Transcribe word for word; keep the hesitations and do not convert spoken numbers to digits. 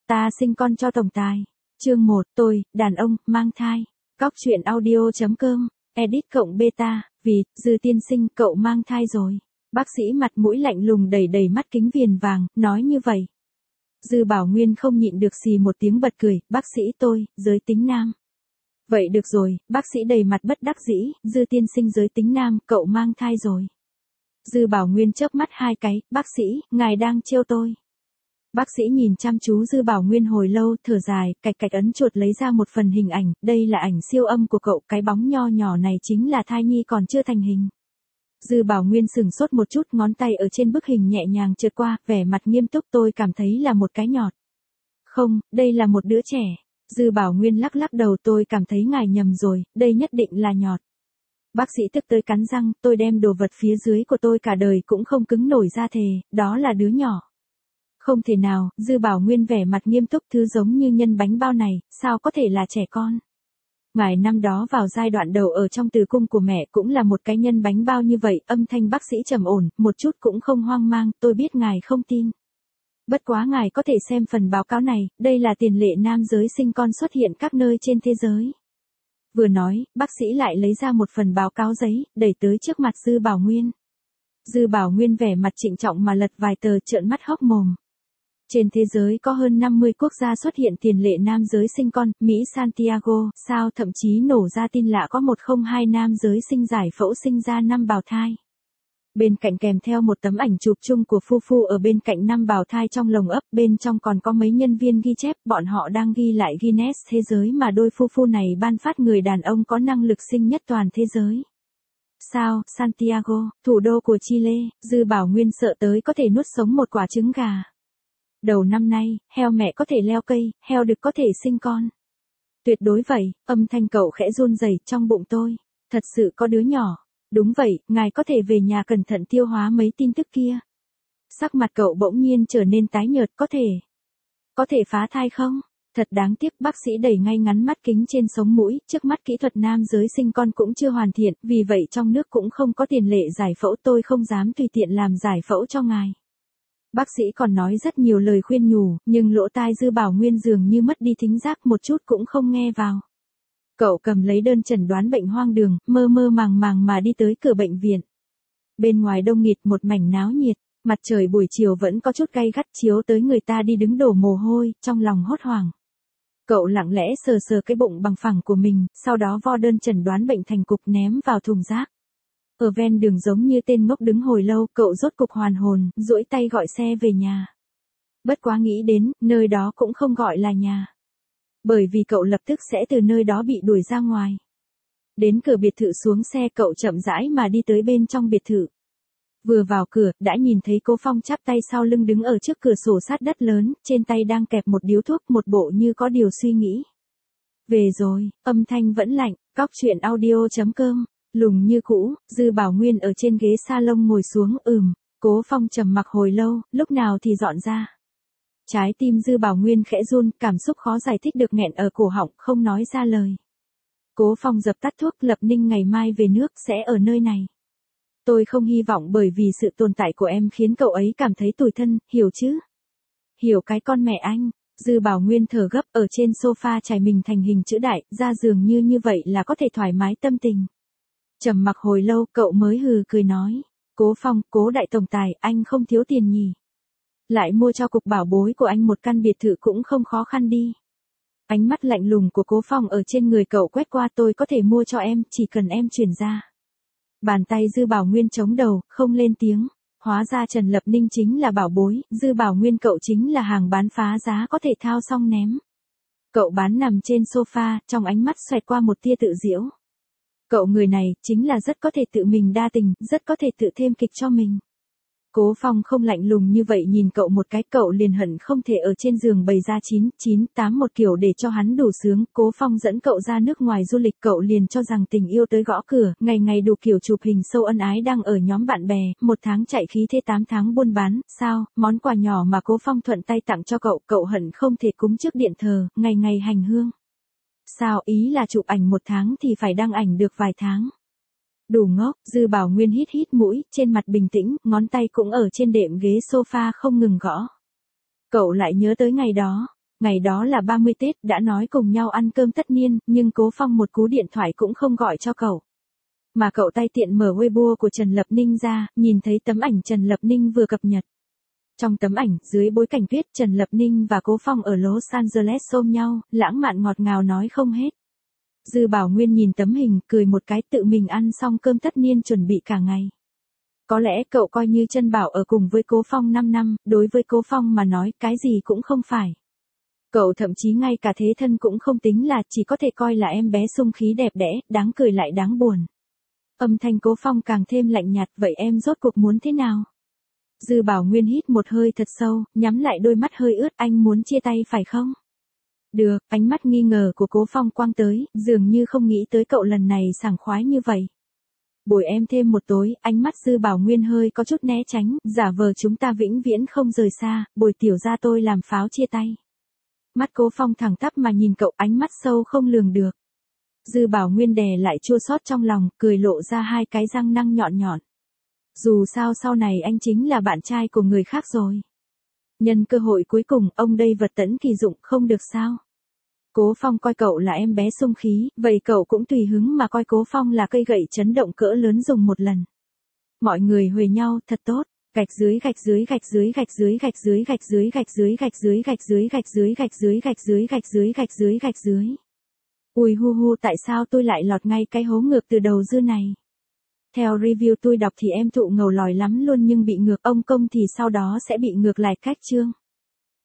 Ta sinh con cho tổng tài. Chương một, tôi, đàn ông, mang thai. Cóc truyện audio.com, edit cộng beta, vì, Dư tiên sinh, cậu mang thai rồi. Bác sĩ mặt mũi lạnh lùng đầy đầy mắt kính viền vàng, nói như vậy. Dư Bảo Nguyên không nhịn được xì một tiếng bật cười, bác sĩ tôi, giới tính nam. Vậy được rồi, bác sĩ đầy mặt bất đắc dĩ, Dư tiên sinh giới tính nam, cậu mang thai rồi. Dư Bảo Nguyên chớp mắt hai cái, bác sĩ, ngài đang trêu tôi. Bác sĩ nhìn chăm chú Dư Bảo Nguyên hồi lâu, thở dài, cạch cạch ấn chuột lấy ra một phần hình ảnh, đây là ảnh siêu âm của cậu, cái bóng nho nhỏ này chính là thai nhi còn chưa thành hình. Dư Bảo Nguyên sửng sốt một chút, ngón tay ở trên bức hình nhẹ nhàng trượt qua, vẻ mặt nghiêm túc, tôi cảm thấy là một cái nhọt. Không, đây là một đứa trẻ. Dư Bảo Nguyên lắc lắc đầu, tôi cảm thấy ngài nhầm rồi, đây nhất định là nhọt. Bác sĩ tức tới cắn răng, tôi đem đồ vật phía dưới của tôi cả đời cũng không cứng nổi ra thề, đó là đứa nhỏ. Không thể nào, Dư Bảo Nguyên vẻ mặt nghiêm túc, thứ giống như nhân bánh bao này, sao có thể là trẻ con. Ngài năm đó vào giai đoạn đầu ở trong tử cung của mẹ cũng là một cái nhân bánh bao như vậy, âm thanh bác sĩ trầm ổn, một chút cũng không hoang mang, tôi biết ngài không tin. Bất quá ngài có thể xem phần báo cáo này, đây là tiền lệ nam giới sinh con xuất hiện các nơi trên thế giới. Vừa nói, bác sĩ lại lấy ra một phần báo cáo giấy, đẩy tới trước mặt Dư Bảo Nguyên. Dư Bảo Nguyên vẻ mặt trịnh trọng mà lật vài tờ, trợn mắt hốc mồm. Trên thế giới có hơn năm mươi quốc gia xuất hiện tiền lệ nam giới sinh con, Mỹ Santiago, sao thậm chí nổ ra tin lạ có một không hai nam giới sinh giải phẫu sinh ra năm bào thai. Bên cạnh kèm theo một tấm ảnh chụp chung của phu phu ở bên cạnh năm bào thai trong lồng ấp, bên trong còn có mấy nhân viên ghi chép, bọn họ đang ghi lại Guinness thế giới mà đôi phu phu này ban phát người đàn ông có năng lực sinh nhất toàn thế giới. Sao, Santiago, thủ đô của Chile, Dư Bảo Nguyên sợ tới có thể nuốt sống một quả trứng gà. Đầu năm nay, heo mẹ có thể leo cây, heo đực có thể sinh con. Tuyệt đối vậy, âm thanh cậu khẽ run rẩy trong bụng tôi. Thật sự có đứa nhỏ. Đúng vậy, ngài có thể về nhà cẩn thận tiêu hóa mấy tin tức kia. Sắc mặt cậu bỗng nhiên trở nên tái nhợt, có thể. Có thể phá thai không? Thật đáng tiếc, bác sĩ đẩy ngay ngắn mắt kính trên sống mũi, trước mắt kỹ thuật nam giới sinh con cũng chưa hoàn thiện, vì vậy trong nước cũng không có tiền lệ giải phẫu, tôi không dám tùy tiện làm giải phẫu cho ngài. Bác sĩ còn nói rất nhiều lời khuyên nhủ, nhưng lỗ tai Dư Bảo Nguyên dường như mất đi thính giác, một chút cũng không nghe vào. Cậu cầm lấy đơn chẩn đoán bệnh hoang đường, mơ mơ màng màng mà đi tới cửa bệnh viện. Bên ngoài đông nghịt một mảnh náo nhiệt, mặt trời buổi chiều vẫn có chút gay gắt chiếu tới người ta đi đứng đổ mồ hôi, trong lòng hốt hoảng. Cậu lặng lẽ sờ sờ cái bụng bằng phẳng của mình, sau đó vo đơn chẩn đoán bệnh thành cục ném vào thùng rác. Ở ven đường giống như tên ngốc đứng hồi lâu, cậu rốt cục hoàn hồn, duỗi tay gọi xe về nhà. Bất quá nghĩ đến, nơi đó cũng không gọi là nhà. Bởi vì cậu lập tức sẽ từ nơi đó bị đuổi ra ngoài. Đến cửa biệt thự xuống xe, cậu chậm rãi mà đi tới bên trong biệt thự. Vừa vào cửa, đã nhìn thấy Cố Phong chắp tay sau lưng đứng ở trước cửa sổ sát đất lớn, trên tay đang kẹp một điếu thuốc, một bộ như có điều suy nghĩ. Về rồi, âm thanh vẫn lạnh, cóc truyện audio.com. Lùng như cũ, Dư Bảo Nguyên ở trên ghế salon ngồi xuống, ừm, Cố Phong trầm mặc hồi lâu, lúc nào thì dọn ra. Trái tim Dư Bảo Nguyên khẽ run, cảm xúc khó giải thích được nghẹn ở cổ họng, không nói ra lời. Cố Phong dập tắt thuốc, Lập Ninh ngày mai về nước, sẽ ở nơi này. Tôi không hy vọng bởi vì sự tồn tại của em khiến cậu ấy cảm thấy tủi thân, hiểu chứ? Hiểu cái con mẹ anh. Dư Bảo Nguyên thở gấp ở trên sofa trải mình thành hình chữ đại, ra giường như như vậy là có thể thoải mái tâm tình. Trầm mặc hồi lâu, cậu mới hừ cười nói. Cố Phong, Cố đại tổng tài, anh không thiếu tiền nhỉ? Lại mua cho cục bảo bối của anh một căn biệt thự cũng không khó khăn đi. Ánh mắt lạnh lùng của Cố Phong ở trên người cậu quét qua, tôi có thể mua cho em, chỉ cần em chuyển ra. Bàn tay Dư Bảo Nguyên chống đầu, không lên tiếng. Hóa ra Trần Lập Ninh chính là bảo bối, Dư Bảo Nguyên cậu chính là hàng bán phá giá có thể thao xong ném. Cậu bán nằm trên sofa, trong ánh mắt xoẹt qua một tia tự giễu. Cậu người này, chính là rất có thể tự mình đa tình, rất có thể tự thêm kịch cho mình. Cố Phong không lạnh lùng như vậy nhìn cậu một cái, cậu liền hận không thể ở trên giường bày ra chín, chín, tám một kiểu để cho hắn đủ sướng. Cố Phong dẫn cậu ra nước ngoài du lịch, cậu liền cho rằng tình yêu tới gõ cửa, ngày ngày đủ kiểu chụp hình sâu ân ái đăng ở nhóm bạn bè, một tháng chạy khí thế tám tháng buôn bán, sao, món quà nhỏ mà Cố Phong thuận tay tặng cho cậu, cậu hận không thể cúng trước điện thờ, ngày ngày hành hương. Sao, ý là chụp ảnh một tháng thì phải đăng ảnh được vài tháng. Đủ ngốc, Dư Bảo Nguyên hít hít mũi, trên mặt bình tĩnh, ngón tay cũng ở trên đệm ghế sofa không ngừng gõ. Cậu lại nhớ tới ngày đó. Ngày đó là ba mươi Tết, đã nói cùng nhau ăn cơm tất niên, nhưng Cố Phong một cú điện thoại cũng không gọi cho cậu. Mà cậu tay tiện mở Weibo của Trần Lập Ninh ra, nhìn thấy tấm ảnh Trần Lập Ninh vừa cập nhật. Trong tấm ảnh, dưới bối cảnh tuyết, Trần Lập Ninh và Cố Phong ở Los Angeles ôm nhau, lãng mạn ngọt ngào nói không hết. Dư Bảo Nguyên nhìn tấm hình, cười một cái, tự mình ăn xong cơm tất niên chuẩn bị cả ngày. Có lẽ cậu coi như Trân Bảo ở cùng với Cố Phong năm năm, đối với Cố Phong mà nói, cái gì cũng không phải. Cậu thậm chí ngay cả thế thân cũng không tính là, chỉ có thể coi là em bé sung khí đẹp đẽ, đáng cười lại đáng buồn. Âm thanh Cố Phong càng thêm lạnh nhạt, vậy em rốt cuộc muốn thế nào? Dư Bảo Nguyên hít một hơi thật sâu, nhắm lại đôi mắt hơi ướt, anh muốn chia tay phải không? Được, ánh mắt nghi ngờ của Cố Phong quang tới, dường như không nghĩ tới cậu lần này sảng khoái như vậy. Bồi em thêm một tối, ánh mắt Dư Bảo Nguyên hơi có chút né tránh, giả vờ chúng ta vĩnh viễn không rời xa, bồi tiểu ra tôi làm pháo chia tay. Mắt Cố Phong thẳng tắp mà nhìn cậu, ánh mắt sâu không lường được. Dư Bảo Nguyên đè lại chua xót trong lòng, cười lộ ra hai cái răng nanh nhọn nhọn. Dù sao sau này anh chính là bạn trai của người khác rồi. Nhân cơ hội cuối cùng, ông đây vật tẫn kỳ dụng, không được sao? Cố Phong coi cậu là em bé sung khí, vậy cậu cũng tùy hứng mà coi Cố Phong là cây gậy chấn động cỡ lớn dùng một lần. Mọi người huề nhau, thật tốt. Gạch dưới gạch dưới gạch dưới gạch dưới gạch dưới gạch dưới gạch dưới gạch dưới gạch dưới gạch dưới gạch dưới gạch dưới gạch dưới gạch dưới gạch dưới. Ui hu hu, tại sao tôi lại lọt ngay cái hố ngược từ đầu dưa này? Theo review tôi đọc thì em thụ ngầu lòi lắm luôn, nhưng bị ngược ông công thì sau đó sẽ bị ngược lại cách chương.